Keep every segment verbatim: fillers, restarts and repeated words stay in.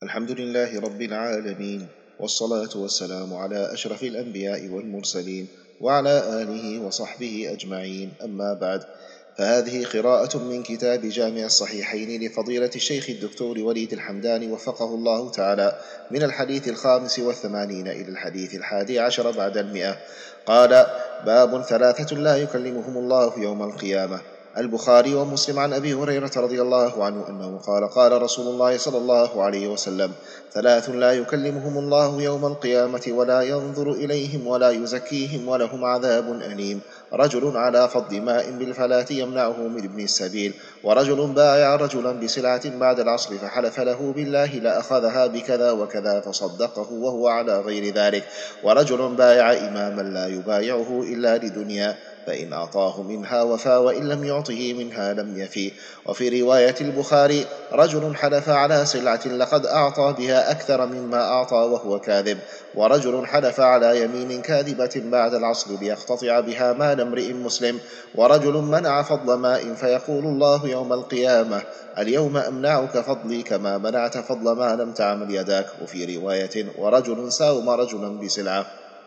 الحمد لله رب العالمين، والصلاة والسلام على أشرف الأنبياء والمرسلين وعلى آله وصحبه أجمعين، أما بعد، فهذه قراءة من كتاب جامع الصحيحين لفضيلة الشيخ الدكتور وليد الحمداني وفقه الله تعالى، من الحديث الخامس والثمانين إلى الحديث الحادي عشر بعد المئة. قال: باب ثلاثة لا يكلمهم الله يوم القيامة. البخاري ومسلم عن أبي هريرة رضي الله عنه أنه قال: قال رسول الله صلى الله عليه وسلم: ثلاث لا يكلمهم الله يوم القيامة ولا ينظر إليهم ولا يزكيهم ولهم عذاب أليم: رجل على فض ماء بالفلاة يمنعه من ابن السبيل، ورجل بايع رجلا بسلعة بعد العصر فحلف له بالله لأخذها بكذا وكذا فصدقه وهو على غير ذلك، ورجل بايع إماما لا يبايعه إلا لدنيا فإن أعطاه منها وفى وإن لم يعطه منها لم يفي. وفي رواية البخاري: رجل حلف على سلعة لقد أعطى بها أكثر مما أعطى وهو كاذب، ورجل حلف على يمين كاذبة بعد العصر ليقتطع بها مال امرئ مسلم، ورجل منع فضل ماء فيقول الله يوم القيامة: اليوم أمنعك فضلي كما منعت فضل ما لم تعمل يداك. وفي رواية: ورجل ساوم رجلا بسلعة.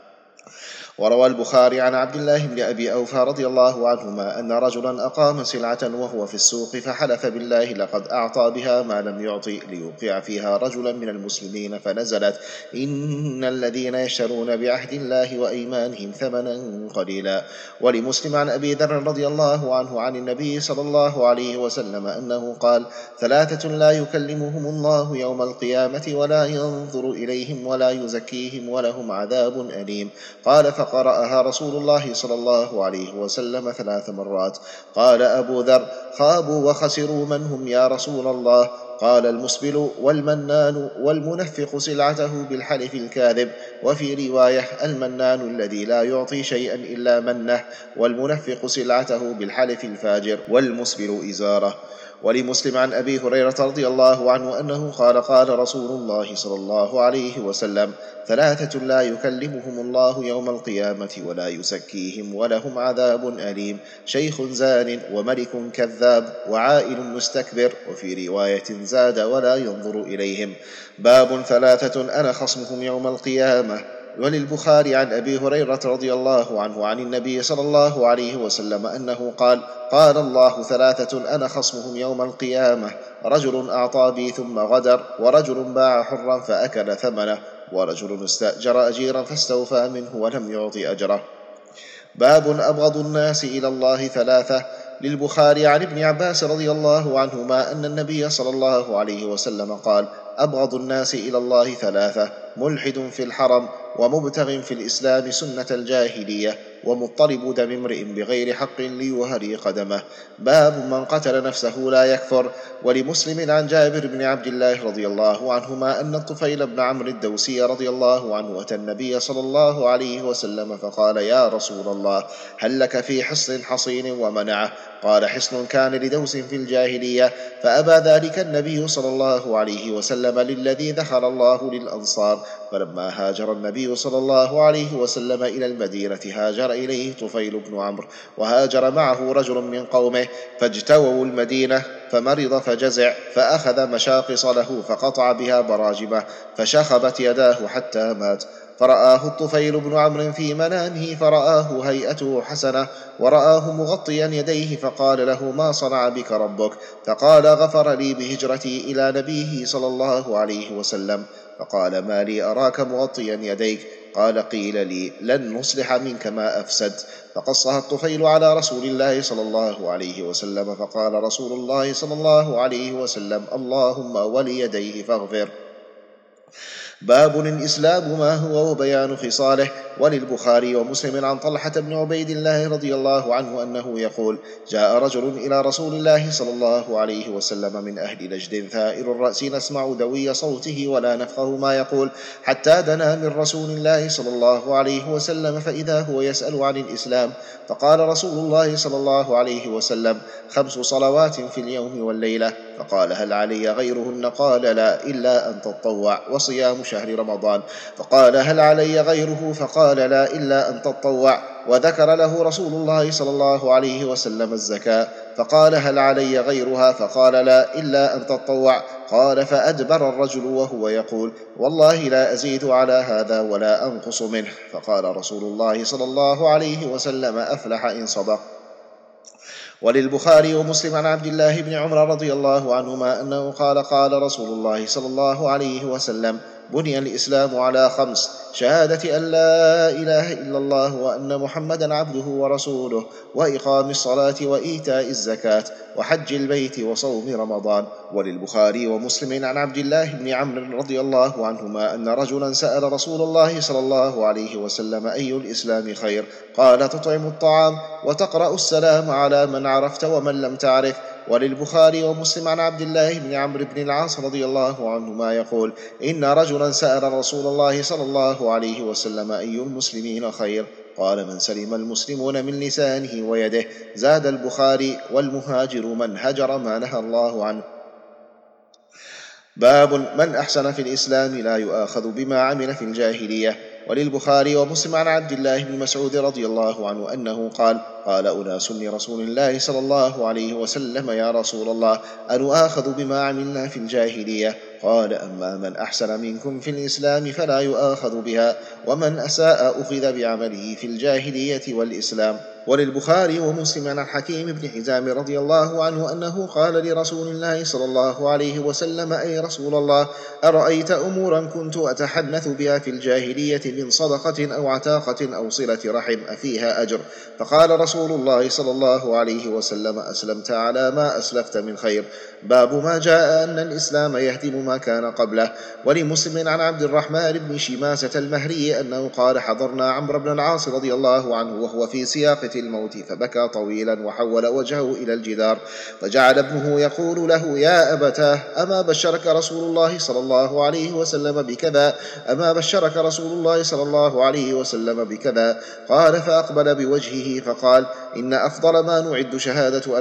وروى البخاري عن عبد الله بن أبي أوفى رضي الله عنهما أن رجلا أقام سلعة وهو في السوق فحلف بالله لقد أعطى بها ما لم يعطي ليوقع فيها رجلا من المسلمين، فنزلت: إن الذين يشترون بعهد الله وأيمانهم ثمنا قليلا. ولمسلم عن أبي ذر رضي الله عنه عن النبي صلى الله عليه وسلم أنه قال: ثلاثة لا يكلمهم الله يوم القيامة ولا ينظر إليهم ولا يزكيهم ولهم عذاب أليم. قال: فقرأها رسول الله صلى الله عليه وسلم ثلاث مرات. قال أبو ذر: خابوا وخسروا من هم يا رسول الله؟ قال: المسبل والمنان والمنفق سلعته بالحلف الكاذب. وفي رواية: المنان الذي لا يعطي شيئا إلا منه، والمنفق سلعته بالحلف الفاجر، والمسبل إزاره. ولمسلم عن أبي هريرة رضي الله عنه أنه قال: قال رسول الله صلى الله عليه وسلم: ثلاثة لا يكلمهم الله يوم القيامة ولا يزكيهم ولهم عذاب أليم: شيخ زان وملك كذاب وعائل مستكبر. وفي رواية زاد: ولا ينظر إليهم. باب ثلاثة أنا خصمهم يوم القيامة. وللبخاري عن أبي هريرة رضي الله عنه عن النبي صلى الله عليه وسلم أنه قال: قال الله: ثلاثة أنا خصمهم يوم القيامة: رجل أعطى بي ثم غدر، ورجل باع حرا فأكل ثمنه، ورجل استأجر أجيرا فاستوفى منه ولم يعط أجره. باب أبغض الناس إلى الله ثلاثة. للبخاري عن ابن عباس رضي الله عنهما أن النبي صلى الله عليه وسلم قال: أبغض الناس إلى الله ثلاثة: ملحد في الحرم، ومبتغ في الإسلام سنة الجاهلية، ومضطرب دم امرئ بغير حق ليهري قدمه. باب من قتل نفسه لا يكفر. ولمسلم عن جابر بن عبد الله رضي الله عنهما أن الطفيل بن عمرو الدوسي رضي الله عنه أتى النبي صلى الله عليه وسلم فقال: يا رسول الله، هل لك في حصن حصين ومنعه؟ قال: حصن كان لدوس في الجاهلية فأبى ذلك النبي صلى الله عليه وسلم للذي دخل الله للأنصار. فلما هاجر النبي صلى الله عليه وسلم إلى المدينة هاجر إليه طفيل بن عمرو، وهاجر معه رجل من قومه، فاجتووا المدينة فمرض فجزع، فأخذ مشاقص له فقطع بها براجمه فشخبت يداه حتى مات. فرآه الطفيل بن عمرو في منامه فرآه هيئته حسنة، ورآه مغطيا يديه، فقال له: ما صنع بك ربك؟ فقال: غفر لي بهجرتي إلى نبيه صلى الله عليه وسلم. فقال: ما لي أراك مغطيا يديك؟ قال: قيل لي: لن نصلح منك ما أفسد. فقصها الطفيل على رسول الله صلى الله عليه وسلم، فقال رسول الله صلى الله عليه وسلم: اللهم وليديه فاغفر. باب الإسلام ما هو وبيان خصاله. وللبخاري ومسلم عن طلحة بن عبيد الله رضي الله عنه أنه يقول: جاء رجل إلى رسول الله صلى الله عليه وسلم من أهل نجد ثائر الرأس نسمع دوي صوته ولا نفقه ما يقول، حتى دنا من رسول الله صلى الله عليه وسلم فإذا هو يسأل عن الإسلام. فقال رسول الله صلى الله عليه وسلم: خمس صلوات في اليوم والليلة. فقال: هل علي غيرهن؟ قال: لا، إلا أن تطوع، وصيام شهر رمضان. فقال: هل علي غيره؟ فقال: لا، إلا أن تطوع. وذكر له رسول الله صلى الله عليه وسلم الزكاة، فقال: هل علي غيرها؟ فقال: لا، إلا أن تطوع. قال: فأدبر الرجل وهو يقول: والله لا أزيد على هذا ولا أنقص منه. فقال رسول الله صلى الله عليه وسلم: أفلح إن صدق. وللبخاري ومسلم عن عبد الله بن عمر رضي الله عنهما أنه قال: قال رسول الله صلى الله عليه وسلم: بني الإسلام على خمس: شهادة أن لا إله إلا الله وأن محمدا عبده ورسوله، وإقام الصلاة وإيتاء الزكاة، وحج البيت وصوم رمضان. وللبخاري ومسلم عن عبد الله بن عمرو رضي الله عنهما أن رجلا سأل رسول الله صلى الله عليه وسلم: أي الإسلام خير؟ قال: تطعم الطعام وتقرأ السلام على من عرفت ومن لم تعرف. وللبخاري ومسلم عن عبد الله بن عمرو بن العاص رضي الله عنهما يقول: إن رجلا سأل رسول الله صلى الله عليه وسلم: أي المسلمين خير؟ قال: من سلم المسلمون من لسانه ويده. زاد البخاري: والمهاجر من هجر ما نهى الله عنه. باب من أحسن في الإسلام لا يؤاخذ بما عمل في الجاهلية. وللبخاري ومسلم عن عبد الله بن مسعود رضي الله عنه أنه قال: قال أناس لرسول الله صلى الله عليه وسلم: يا رسول الله، أنؤاخذ بما عملنا في الجاهلية؟ قال: أما من أحسن منكم في الإسلام فلا يؤاخذ بها، ومن أساء أخذ بعمله في الجاهلية والإسلام. وللبخاري ومسلم عن حكيم بن حزام رضي الله عنه أنه قال لرسول الله صلى الله عليه وسلم: أي رسول الله، أرأيت أمورا كنت أتحنث بها في الجاهلية من صدقة أو عتاقة أو صلة رحم أفيها أجر؟ فقال رسول الله صلى الله عليه وسلم: أسلمت على ما أسلفت من خير. باب ما جاء أن الإسلام يهدم ما كان قبله. ولمسلم عن عبد الرحمن بن شماسة المهري أنه قال: حضرنا عمرو بن العاص رضي الله عنه وهو في سياقة الموت، فبكى طويلا وحول وجهه إلى الجدار، فجعل ابنه يقول له: يا أبتاه، أما بشرك رسول الله صلى الله عليه وسلم بكذا؟ أما بشرك رسول الله صلى الله عليه وسلم بكذا؟ قال: فأقبل بوجهه فقال: إن أفضل ما نعد شهادة أن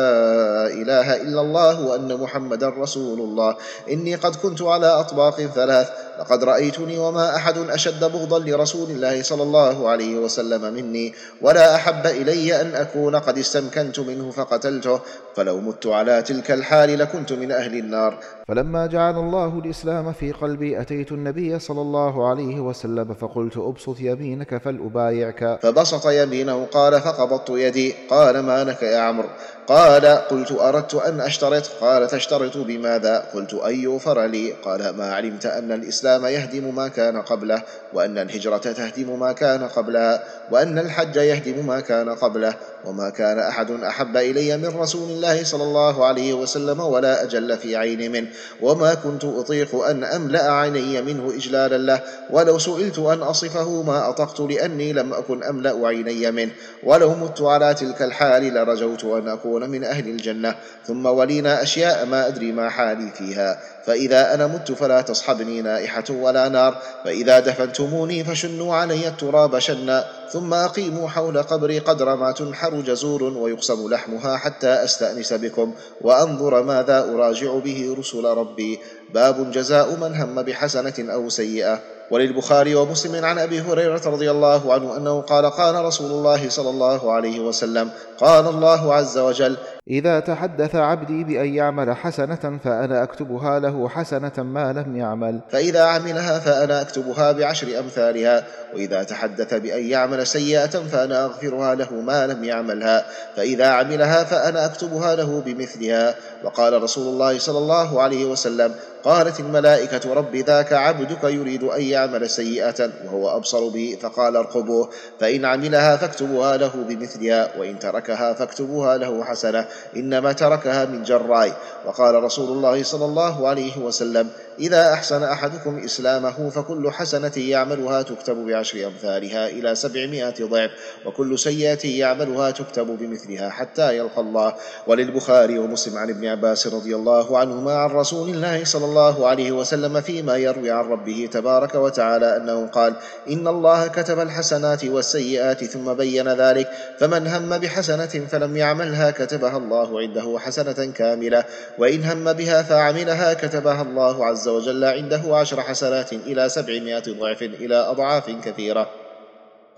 لا إله إلا الله وأن محمدا رسول الله. إني قد كنت على أطباق ثلاث، لقد رأيتني وما أحد أشد بغضا لرسول الله صلى الله عليه وسلم مني، ولا أحب إلي أن أكون قد استمكنت منه فقتلته، فلو مت على تلك الحال لكنت من أهل النار. فلما جعل الله الإسلام في قلبي أتيت النبي صلى الله عليه وسلم فقلت: أبسط يمينك فلأبايعك. فبسط يمينه. قال: فقبضت يدي. قال: ما لك يا عمرو؟ قال: قلت: أردت أن أشترط. قال: تشترط بماذا؟ قلت: أن يغفر لي. قال: ما علمت أن الإسلام يهدم ما كان قبله، وأن الهجرة تهدم ما كان قبلها، وأن الحج يهدم ما كان قبله، وما كان أحد أحب إلي من رسول الله صلى الله عليه وسلم ولا أجل في عين منه، وما كنت أطيق أن أملأ عيني منه إجلالا له، ولو سئلت أن أصفه ما أطقت، لأني لم أكن أملأ عيني منه، ولو مت على تلك الحال لرجوت أن أكون من أهل الجنة. ثم ولينا أشياء ما أدري ما حالي فيها، فإذا أنا مت فلا تصحبني نائحة ولا نار، فإذا دفنتموني فشنوا علي التراب شنا، ثم أقيموا حول قبري قدر ما تنحر جزور ويقسم لحمها حتى أستأنس بكم وأنظر ماذا أراجع به رسل ربي. باب جزاء من هم بحسنة أو سيئة. وللبخاري ومسلم عن أبي هريرة رضي الله عنه أنه قال: قال رسول الله صلى الله عليه وسلم: قال الله عز وجل: إذا تحدث عبدي بأن يعمل حسنة فأنا أكتبها له حسنة ما لم يعمل، فإذا عملها فأنا أكتبها بعشر أمثالها، وإذا تحدث بأن يعمل سيئة فأنا أغفرها له ما لم يعملها، فإذا عملها فأنا أكتبها له بمثلها. وقال رسول الله صلى الله عليه وسلم: قالت الملائكة: رب ذاك عبدك يريد أن يعمل سيئة وهو أبصر به، فقال: ارقبوه، فإن عملها فاكتبوها له بمثلها، وإن تركها فاكتبوها له حسنة، إنما تركها من جراي. وقال رسول الله صلى الله عليه وسلم: إذا أحسن أحدكم إسلامه فكل حسنة يعملها تكتب بعشر أمثالها إلى سبعمائة ضعف، وكل سيئة يعملها تكتب بمثلها حتى يلقى الله. وللبخاري ومسلم عن ابن عباس رضي الله عنهما عن رسول الله صلى الله عليه وسلم فيما يروي عن ربه تبارك وتعالى أنه قال: إن الله كتب الحسنات والسيئات ثم بين ذلك، فمن هم بحسنة فلم يعملها كتبها الله عنده حسنة كاملة، وإن هم بها فعملها كتبها الله عز وجل عنده عشر حسنات إلى سبعمائة ضعف إلى أضعاف كثيرة.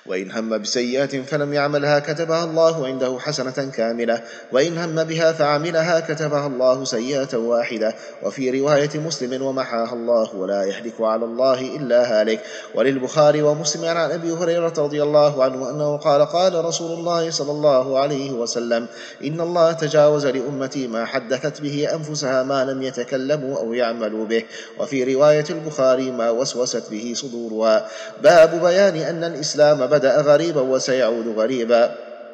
وإن هم بسيئة فلم يعملها كتبها الله عنده حسنة كاملة، وإن هم بها فعملها كتبها الله سيئة واحدة. وفي رواية مسلم: ومحاها الله ولا يهلك على الله إلا هالك. وللبخاري ومسلم عن أبي هريرة رضي الله عنه أنه قال: قال رسول الله صلى الله عليه وسلم: إن الله تجاوز لأمتي ما حدثت به أنفسها ما لم يتكلموا أو يعملوا به. وفي رواية البخاري: ما وسوست به صدورها. باب بيان أن الإسلام بدأ غريبا وسيعود غريبا.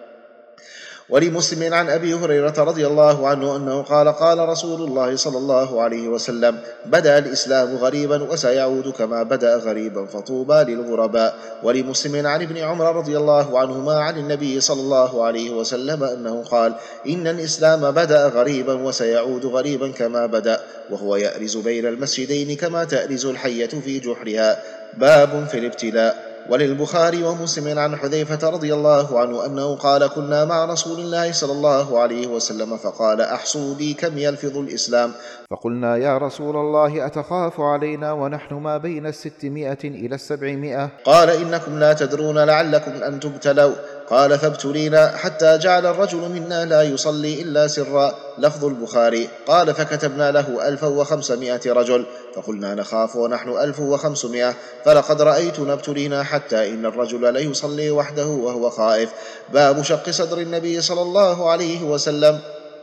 ولمسلم عن أبي هريرة رضي الله عنه أنه قال: قال رسول الله صلى الله عليه وسلم: بدأ الإسلام غريبا وسيعود كما بدأ غريبا فطوبى للغرباء. ولمسلم عن ابن عمر رضي الله عنهما عن النبي صلى الله عليه وسلم أنه قال: إن الإسلام بدأ غريبا وسيعود غريبا كما بدأ، وهو يأرز بين المسجدين كما تأرز الحية في جحرها. باب في الابتلاء. وللبخاري ومسلم عن حذيفة رضي الله عنه أنه قال: كنا مع رسول الله صلى الله عليه وسلم فقال: أحصوا لي كم يلفظ الإسلام. فقلنا: يا رسول الله أتخاف علينا ونحن ما بين الستمائة إلى السبعمائة؟ قال: إنكم لا تدرون لعلكم أن تبتلوا. قال: فابتلينا حتى جعل الرجل منا لا يصلي إلا سرا. لفظ البخاري. قال: فكتبنا له ألفا وخمسمائة رجل. فقلنا: نخاف ونحن ألف وخمسمائة، فلقد رأيتنا ابتلينا حتى إن الرجل ليصلي وحده وهو خائف. باب شق صدر النبي صلى الله عليه وسلم.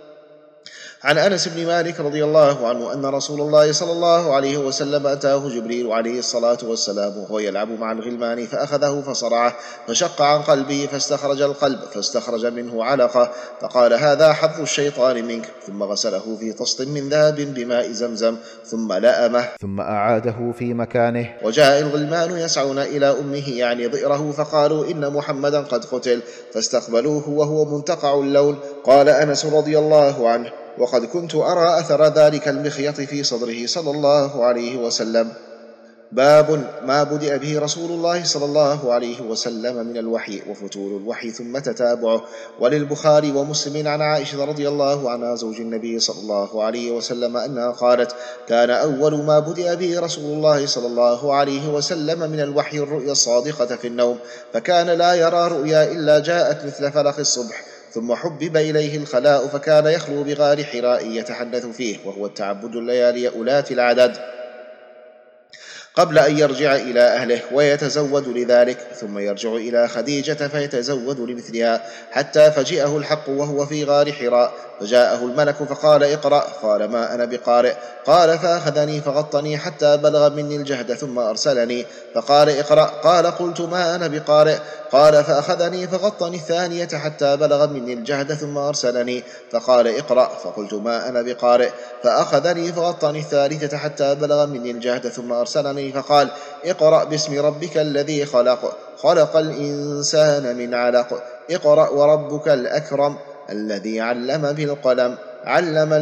عن أنس بن مالك رضي الله عنه أن رسول الله صلى الله عليه وسلم أتاه جبريل عليه الصلاة والسلام وهو يلعب مع الغلمان فأخذه فصرعه فشق عن قلبه فاستخرج القلب فاستخرج منه علقة، فقال: هذا حظ الشيطان منك. ثم غسله في طست من ذهب بماء زمزم ثم لأمه ثم أعاده في مكانه. وجاء الغلمان يسعون إلى أمه يعني ضئره فقالوا: إن محمدا قد قتل، فاستقبلوه وهو منتقع اللون. قال أنس رضي الله عنه: وقد كنت أرى أثر ذلك المخيط في صدره صلى الله عليه وسلم. باب ما بدأ به رسول الله صلى الله عليه وسلم من الوحي وفتور الوحي ثم تتابعه. وللبخاري ومسلم عن عائشة رضي الله عنها زوج النبي صلى الله عليه وسلم أنها قالت: كان أول ما بدأ به رسول الله صلى الله عليه وسلم من الوحي الرؤيا الصادقة في النوم، فكان لا يرى رؤيا إلا جاءت مثل فلق الصبح. ثم حبب إليه الخلاء فكان يخلو بغار حراء يتحدث فيه، وهو التعبد الليالي أولات العدد، قبل أن يرجع إلى أهله ويتزود لذلك، ثم يرجع إلى خديجة فيتزود لمثلها، حتى فجئه الحق وهو في غار حراء، فجاءه الملك فقال: اقرأ. قال: ما أنا بقارئ. قال: فأخذني فغطني حتى بلغ مني الجهد ثم أرسلني فقال: اقرأ. قال: قلت: ما أنا بقارئ. قال: فأخذني فغطني الثانية حتى بلغ مني الجهد ثم أرسلني فقال: اقرأ. فقلت: ما أنا بقارئ. فأخذني فغطني الثالثة حتى بلغ مني الجهد ثم أرسلني فقال: اقرأ باسم ربك الذي خلق خلق الإنسان من علق اقرأ وربك الأكرم الذي علم بالقلم علم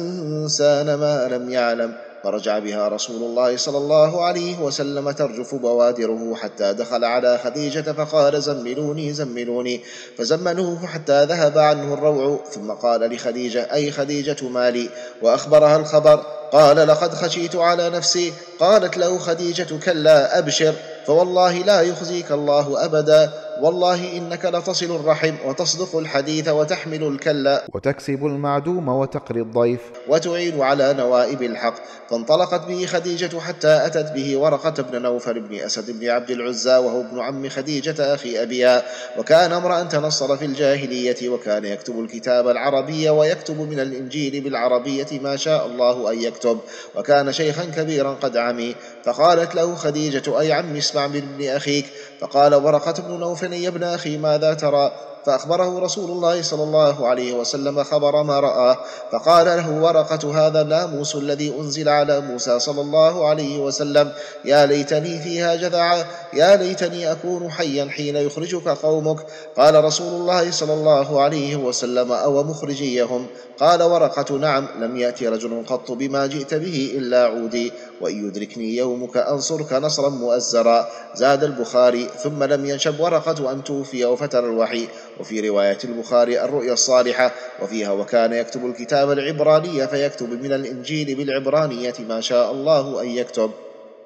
الإنسان ما لم يعلم. فرجع بها رسول الله صلى الله عليه وسلم ترجف بوادره حتى دخل على خديجة فقال: زملوني زملوني. فزملوه حتى ذهب عنه الروع، ثم قال لخديجة: أي خديجة مالي؟ وأخبرها الخبر. قال: لقد خشيت على نفسي. قالت له خديجة: كلا أبشر، فوالله لا يخزيك الله أبدا، والله إنك لتصل الرحم وتصدق الحديث وتحمل الكلا وتكسب المعدوم وتقري الضيف وتعين على نوائب الحق. فانطلقت به خديجة حتى أتت به ورقة بن نوفل بن أسد بن عبد العزى، وهو ابن عم خديجة أخي أبيها، وكان امرأ تنصر في الجاهلية، وكان يكتب الكتاب العربي ويكتب من الإنجيل بالعربية ما شاء الله أن يكتب، وكان شيخا كبيرا قد عمي. فقالت له خديجة: أي عم اسمع من ابن أخيك. فقال ورقة بن نوفل: يا ابن أخي ماذا ترى؟ فأخبره رسول الله صلى الله عليه وسلم خبر ما رآه. فقال له ورقة: هذا الناموس الذي أنزل على موسى صلى الله عليه وسلم، يا ليتني فيها جذعا، يا ليتني أكون حيا حين يخرجك قومك. قال رسول الله صلى الله عليه وسلم: أو مخرجيهم؟ قال ورقة: نعم، لم يأتي رجل قط بما جئت به إلا عودي، وإن يدركني يومك أنصرك نصرا مؤزرا. زاد البخاري: ثم لم ينشب ورقة أن توفي وفتر الوحي. وفي رواية البخاري: الرؤيا الصالحة، وفيها: وكان يكتب الكتاب العبرانية فيكتب من الإنجيل بالعبرانية ما شاء الله أن يكتب.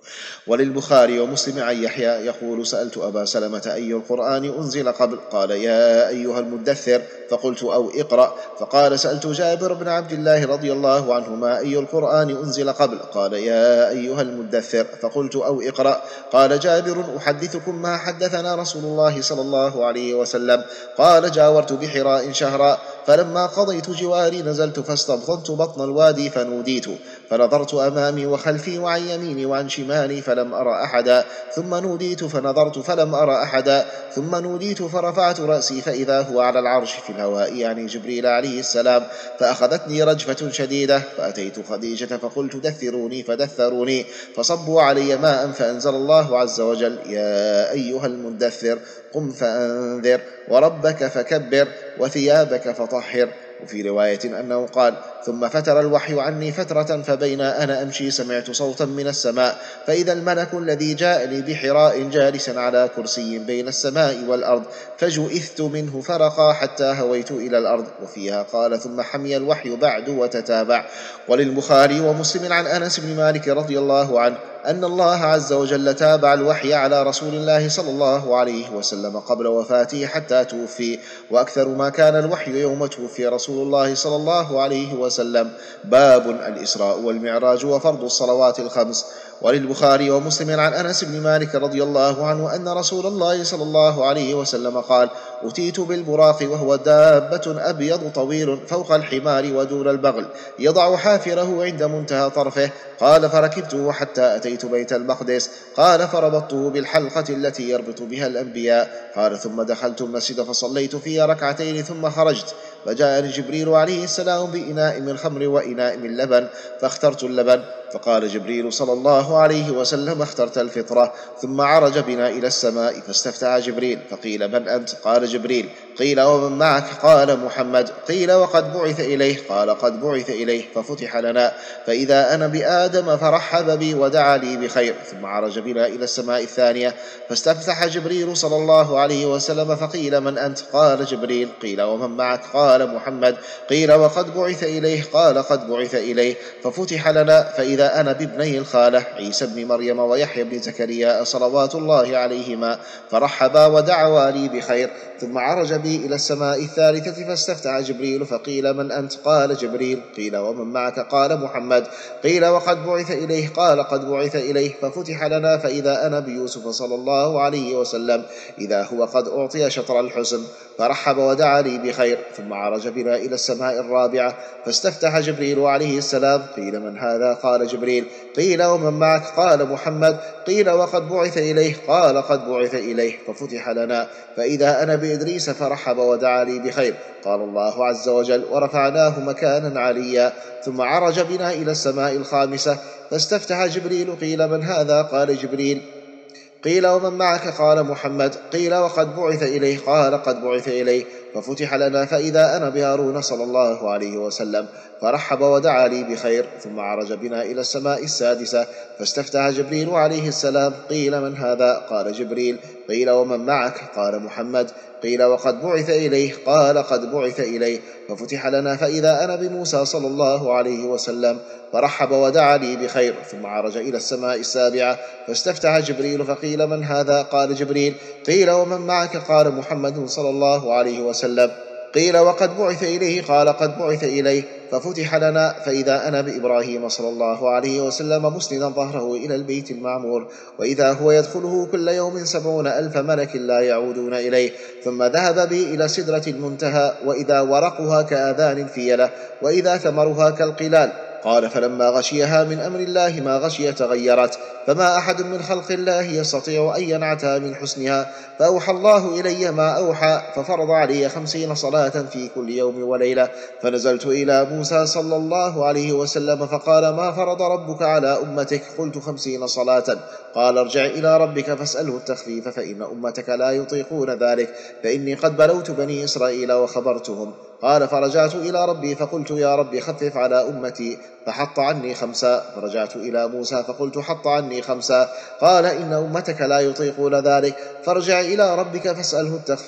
وللبخاري ومسلم عن يحيى يقول سألت أبا سلمة أي القرآن أنزل قبل؟ قال يا أيها المدثر، فقلت أو اقرأ. فقال سألت جابر بن عبد الله رضي الله عنهما أي القرآن أنزل قبل؟ قال يا أيها المدثر، فقلت أو اقرأ. قال جابر أحدثكم ما حدثنا رسول الله صلى الله عليه وسلم. قال جاورت بحراء شهرا، فلما قضيت جواري نزلت فاستبطنت بطن الوادي فنوديت، فنظرت أمامي وخلفي وعن يميني وعن شمالي فلم أرى أحدا، ثم نوديت فنظرت فلم أرى أحدا، ثم نوديت فرفعت رأسي فإذا هو على العرش في الهواء يعني جبريل عليه السلام، فأخذتني رجفة شديدة، فأتيت خديجة فقلت دثروني فدثروني، فصبوا علي ماء، فأنزل الله عز وجل يا أيها المدثر قم فأنذر وربك فكبر وثيابك فطهر. وفي رواية أنه قال ثم فتر الوحي عني فترة، فبين أنا أمشي سمعت صوتا من السماء، فإذا الملك الذي جاءني بحراء جالسا على كرسي بين السماء والأرض، فجئثت منه فرقا حتى هويت إلى الأرض. وفيها قال ثم حمي الوحي بعد وتتابع. وللبخاري ومسلم عن أنس بن مالك رضي الله عنه أن الله عز وجل تابع الوحي على رسول الله صلى الله عليه وسلم قبل وفاته حتى توفي، وأكثر ما كان الوحي يوم توفي رسول الله صلى الله عليه وسلم. باب الإسراء والمعراج وفرض الصلوات الخمس. وللبخاري ومسلم عن أنس بن مالك رضي الله عنه أن رسول الله صلى الله عليه وسلم قال أتيت بالبراق وهو دابة أبيض طويل فوق الحمار ودون البغل، يضع حافره عند منتهى طرفه. قال فركبته حتى أتيت بيت المقدس. قال فربطته بالحلقة التي يربط بها الأنبياء. قال ثم دخلت المسجد فصليت فيه ركعتين ثم خرجت، فجاءني جبريل عليه السلام بإناء من خمر وإناء من لبن، فاخترت اللبن. فقال جبريل صلى الله عليه وسلم اخترت الفطرة. ثم عرج بنا إلى السماء فاستفتح جبريل، فقيل من أنت؟ قال جبريل. قيل ومن معك؟ قال محمد. قيل وقد بعث إليه؟ قال قد بعث إليه. ففتح لنا فإذا أنا بآدم فرحب بي ودعا لي بخير. ثم عرج بنا إلى السماء الثانية فاستفتح جبريل صلى الله عليه وسلم، فقيل من أنت؟ قال جبريل. قيل ومن معك؟ قال محمد. قيل وقد بعث إليه؟ قال قد بعث إليه. ففتح لنا فإذا أنا بابني الخالة عيسى بن مريم ويحيى بن زكريا صلوات الله عليهما، فرحبا ودعوا لي بخير. ثم عرج بي إلى السماء الثالثة فاستفتح جبريل، فقيل من أنت؟ قال جبريل. قيل ومن معك؟ قال محمد. قيل وقد بعث إليه؟ قال قد بعث إليه. ففتح لنا فإذا أنا بيوسف صلى الله عليه وسلم إذا هو قد أعطي شطر الحسن، فرحب ودعا لي بخير. ثم عرج بنا إلى السماء الرابعة فاستفتح جبريل عليه السلام. قيل من هذا؟ قال جبريل. قيل ومن معك؟ قال محمد. قيل وقد بعث إليه؟ قال قد بعث إليه. ففتح لنا فإذا أنا بإدريس فرحب ودعا لي بخير. قال الله عز وجل ورفعناه مكانا عليا. ثم عرج بنا إلى السماء الخامسة فاستفتح جبريل. قيل من هذا؟ قال جبريل. قيل ومن معك؟ قال محمد. قيل وقد بعث إليه؟ قال قد بعث إليه. ففتح لنا فإذا أنا بهارون صلى الله عليه وسلم فرحب ودعا لي بخير. ثم عرج بنا إلى السماء السادسة فاستفتح جبريل عليه السلام. قيل من هذا؟ قال جبريل. قيل ومن معك؟ قال محمد. قيل وقد بعث إليه؟ قال قد بعث إليه. ففتح لنا فإذا أنا بموسى صلى الله عليه وسلم فرحب ودعا لي بخير. ثم عرج إلى السماء السابعة فاستفتح جبريل. فقيل من هذا؟ قال جبريل. قيل ومن معك؟ قال محمد صلى الله عليه وسلم. قيل وقد بعث إليه؟ قال قد بعث إليه. ففتح لنا فإذا أنا بإبراهيم صلى الله عليه وسلم مسندا ظهره إلى البيت المعمور، وإذا هو يدخله كل يوم سبعون ألف ملك لا يعودون إليه. ثم ذهب بي إلى سدرة المنتهى، وإذا ورقها كآذان الفيلة، وإذا ثمرها كالقلال. قال فلما غشيها من أمر الله ما غشي تغيرت، فما أحد من خلق الله يستطيع أن ينعتها من حسنها. فأوحى الله إلي ما أوحى، ففرض علي خمسين صلاة في كل يوم وليلة. فنزلت إلى موسى صلى الله عليه وسلم فقال ما فرض ربك على أمتك؟ قلت خمسين صلاة. قال ارجع إلى ربك فاسأله التخفيف، فإن أمتك لا يطيقون ذلك، فإني قد بلوت بني إسرائيل وخبرتهم. قال فرجعت إلى ربي فقلت يا ربي خفف على أمتي، فحط عني خمسا. فرجعت إلى موسى فقلت حط عني خمسا. قال إن أمتك لا يطيقون ذلك، فارجع إلى ربك فاسأله التخفيف.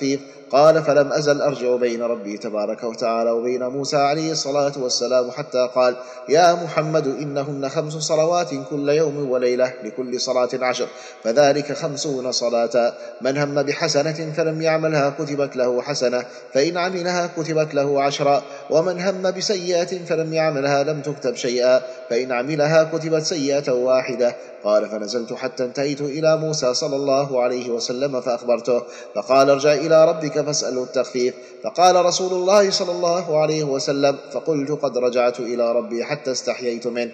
قال فلم أزل أرجع بين ربي تبارك وتعالى وبين موسى عليه الصلاة والسلام حتى قال يا محمد إنهن خمس صلوات كل يوم وليلة لكل صلاة عشر فذلك خمسون صلاة من هم بحسنة فلم يعملها كتبت له حسنة فإن عملها كتبت له عشرا ومن هم بسيئة فلم يعملها لم تكتب شيئا فإن عملها كتبت سيئة واحدة. قال فنزلت حتى انتهيت إلى موسى صلى الله عليه وسلم فأخبرته فقال ارجع إلى ربك فاسأله التخفيف. فقال رسول الله صلى الله عليه وسلم فقلت قد رجعت إلى ربي حتى استحييت منه.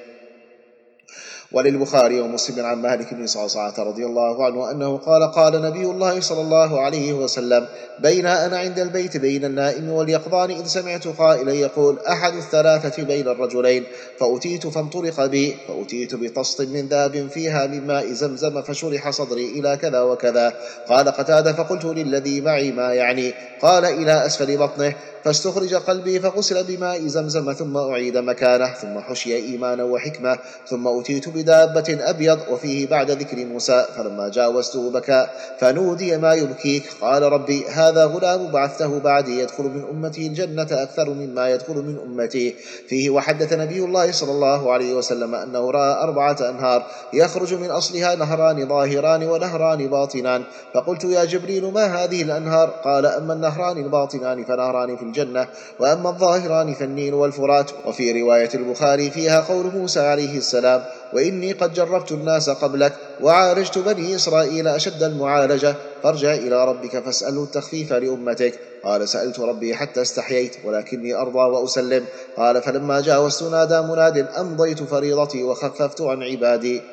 وللبخاري ومسلم عن مالك بن صعصعة رضي الله عنه أنه قال قال نبي الله صلى الله عليه وسلم بين أنا عند البيت بين النائم واليقظان إذ سمعت قائلا يقول أحد الثلاثة بين الرجلين فأتيت فانطلق بي فأتيت بطست من ذهب فيها من ماء زمزم فشرح صدري إلى كذا وكذا. قال قتادة فقلت للذي معي ما يعني؟ قال إلى أسفل بطنه فاستخرج قلبي فغسل بماء زمزم ثم أعيد مكانه ثم حشي إيمانا وحكمة ثم أتيت بدابة أبيض وفيه بعد ذكر موسى فلما جاوزته بكى فنودي ما يبكيك؟ قال ربي هذا غلام بعثته بعدي يدخل من أمتي الجنة أكثر مما يدخل من أمتي. فيه وحدث نبي الله صلى الله عليه وسلم أنه رأى أربعة أنهار يخرج من أصلها نهران ظاهران ونهران باطنان. فقلت يا جبريل ما هذه الأنهار؟ قال أما النهران الباطنان فنهران في الجنة وأما الظاهران فالنيل والفرات. وفي رواية البخاري فيها قول موسى عليه السلام وإني قد جربت الناس قبلك وعالجت بني إسرائيل أشد المعالجة فارجع إلى ربك فاسأله التخفيف لأمتك. قال سألت ربي حتى استحييت ولكني أرضى وأسلم. قال فلما جاوزت نادى مناد أمضيت فريضتي وخففت عن عبادي.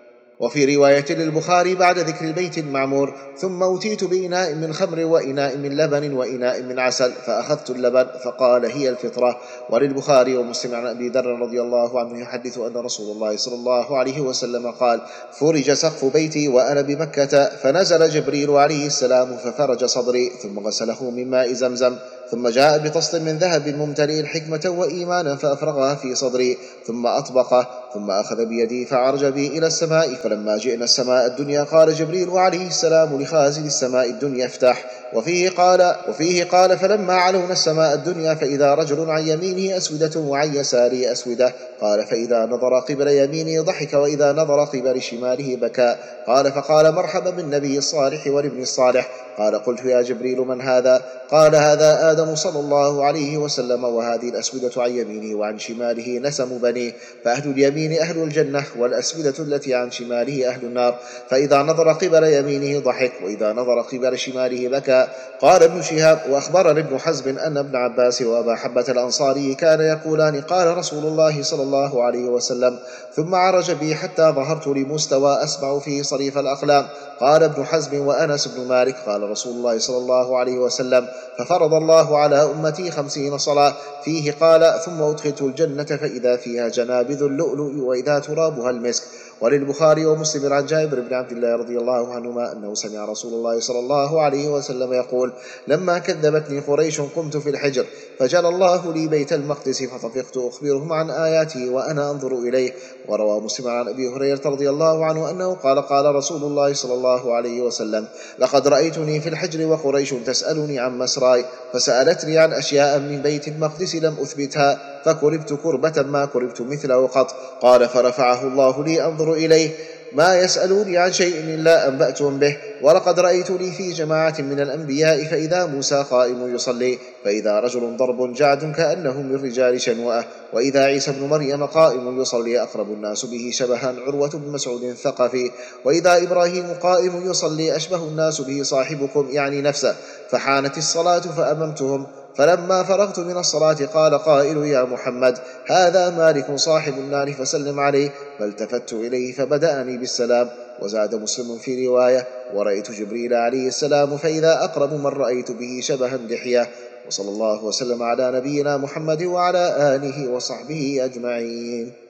وفي رواية للبخاري بعد ذكر البيت المعمور ثم أتيت بإناء من خمر وإناء من لبن وإناء من عسل فأخذت اللبن فقال هي الفطرة. وللبخاري ومسلم عن أبي ذر رضي الله عنه يحدث أن رسول الله صلى الله عليه وسلم قال فرج سقف بيتي وأنا بمكة فنزل جبريل عليه السلام ففرج صدري ثم غسله من ماء زمزم ثم جاء بطست من ذهب ممتلئ حكمة وإيمانا فأفرغها في صدري ثم أطبقه ثم أخذ بيدي فعرج بي إلى السماء. فلما جئنا السماء الدنيا قال جبريل عليه السلام لخازن السماء الدنيا افتح. وفيه قال, وفيه قال فلما علونا السماء الدنيا فإذا رجل عن يمينه أسودة وعن يساره أسودة. قال فإذا نظر قبل يمينه ضحك وإذا نظر قبل شماله بكى. قال فقال مرحبا بالنبي الصالح والابن الصالح. قال قلت يا جبريل من هذا؟ قال هذا آدم صلى الله عليه وسلم وهذه الأسودة عن يمينه وعن شماله نسم بنيه فأهل اليمين أهل الجنة والأسودة التي عن شماله أهل النار. فإذا نظر قبل يمينه ضحك وإذا نظر قبل شماله بكى. قال ابن شهاب وأخبرني ابن حزم أن ابن عباس وأبا حبة الأنصاري كان يقولان قال رسول الله صلى الله عليه وسلم ثم عرج بي حتى ظهرت لمستوى أسمع فيه صريف الأقلام. قال ابن حزم وأنس بن مالك قال رسول الله صلى الله عليه وسلم ففرض الله على أمتي خمسين صلاة. فيه قال ثم أدخلت الجنة فإذا فيها جنابذ اللؤلؤ وإذا ترابها المسك. وللبخاري ومسلم عن جابر بن عبد الله رضي الله عنهما أنه سمع رسول الله صلى الله عليه وسلم يقول لما كذبتني قريش قمت في الحجر فجل الله لي بيت المقدس فطفقت أخبرهم عن آياته وأنا أنظر إليه. وروى مسلم عن أبي هريرة رضي الله عنه أنه قال قال رسول الله صلى الله عليه وسلم لقد رأيتني في الحجر وقريش تسألني عن مسراي فسألتني عن أشياء من بيت المقدس لم أثبتها فكربت كربة ما كربت مثله قط. قال فرفعه الله لي أنظر إليه ما يسألوني عن شيء إلا أنبأتهم به. ولقد رأيتني في جماعة من الأنبياء فإذا موسى قائم يصلي فإذا رجل ضرب جعد كأنه من رجال شنوءة وإذا عيسى بن مريم قائم يصلي أقرب الناس به شبها عروة بن مسعود الثقفي وإذا إبراهيم قائم يصلي أشبه الناس به صاحبكم يعني نفسه. فحانت الصلاة فأممتهم فلما فرغت من الصلاة قال قائل يا محمد هذا مالك صاحب النار فسلم عليه فالتفت إليه فبدأني بالسلام. وزاد مسلم في رواية ورأيت جبريل عليه السلام فإذا أقرب من رأيت به شبها دحية. وصلى الله وسلم على نبينا محمد وعلى آله وصحبه أجمعين.